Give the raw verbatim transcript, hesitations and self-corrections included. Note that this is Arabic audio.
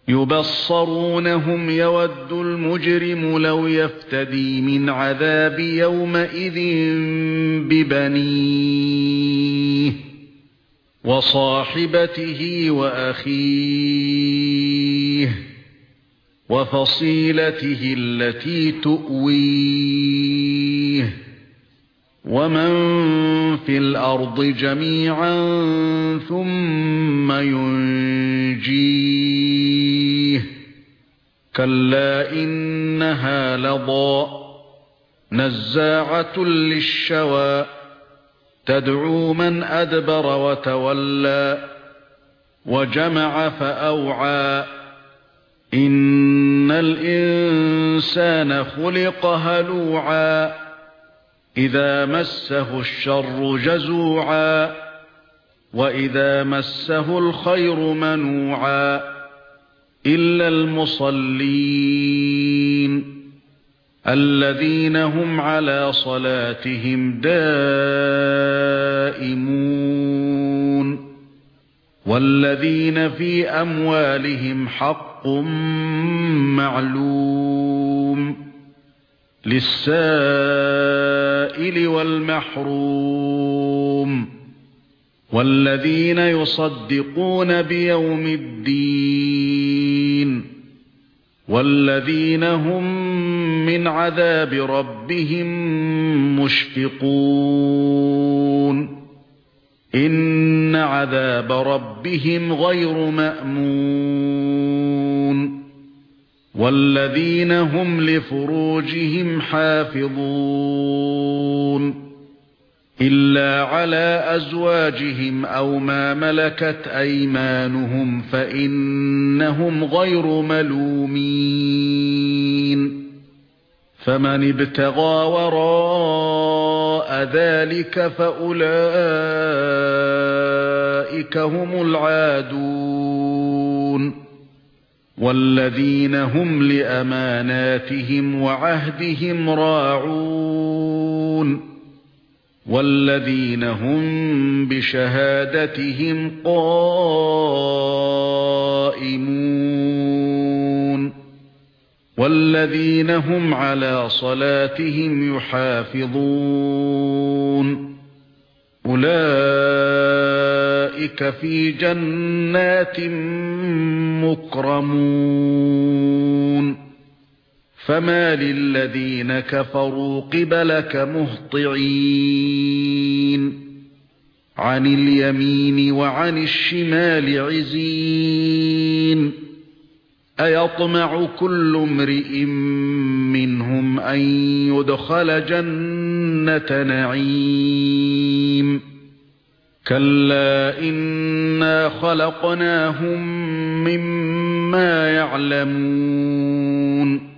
يُبَصَّرُونَهُمْ يَوَدُّ الْمُجْرِمُ لَوْ يَفْتَدِي مِنْ عَذَابِ يَوْمَئِذٍ بِبَنِيهِ وَصَاحِبَتِهِ وَأَخِيهِ وَفَصِيلَتِهِ الَّتِي تُؤْوِيهِ وَمَن فِي الْأَرْضِ جَمِيعًا ثُمَّ يُنْجِيهِ كَلَّا إِنَّهَا لَظَى نَزَّاعَةٌ لِلشَّوَى تَدْعُو مَنْ أَدْبَرَ وَتَوَلَّى وَجَمَعَ فَأَوْعَى إِنَّ الْإِنسَانَ خُلِقَ هَلُوعًا إِذَا مَسَّهُ الشَّرُّ جَزُوعًا وَإِذَا مَسَّهُ الْخَيْرُ مَنُوعًا إِلَّا الْمُصَلِّينَ الَّذِينَ هُمْ عَلَى صَلَاتِهِمْ دَائِمُونَ وَالَّذِينَ فِي أَمْوَالِهِمْ حَقٌّ مَّعْلُومٌ لِلسَّائِلِ وَالْمَحْرُومِ وَالَّذِينَ يُصَدِّقُونَ بِيَوْمِ الدِّينِ وَالَّذِينَ هُمْ مِنْ عَذَابِ رَبِّهِمْ مُشْفِقُونَ إِنَّ عَذَابَ رَبِّهِمْ غَيْرُ مَأْمُونٍ وَالَّذِينَ هُمْ لِفُرُوجِهِمْ حَافِظُونَ إِلَّا عَلَى أَزْوَاجِهِمْ أَوْ مَا مَلَكَتْ أَيْمَانُهُمْ فَإِنَّهُمْ غَيْرُ مَلُومِينَ فَمَنِ ابْتَغَى وَرَاءَ ذَلِكَ فَأُولَئِكَ هُمُ الْعَادُونَ وَالَّذِينَ هُمْ لِأَمَانَاتِهِمْ وَعَهْدِهِمْ رَاعُونَ وَالَّذِينَ هُمْ بِشَهَادَتِهِمْ قَائِمُونَ وَالَّذِينَ هُمْ عَلَى صَلَاتِهِمْ يُحَافِظُونَ أُولَئِكَ فِي جَنَّاتٍ مُكْرَمُونَ فَمَالِ الَّذِينَ كَفَرُوا قِبَلَكَ مُهْطِعِينَ عَنِ الْيَمِينِ وَعَنِ الشِّمَالِ عِزِينَ أَيَطْمَعُ كُلُّ امْرِئٍ مِّنْهُمْ أَن يُدْخَلَ جَنَّةَ نَعِيمٍ كَلَّا إِنَّا خَلَقْنَاهُمْ مِمَّا يَعْلَمُونَ